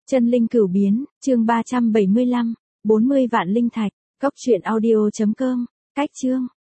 Chân linh cửu biến, chương 375, 40 vạn linh thạch, cốc truyện audio.com, cách chương.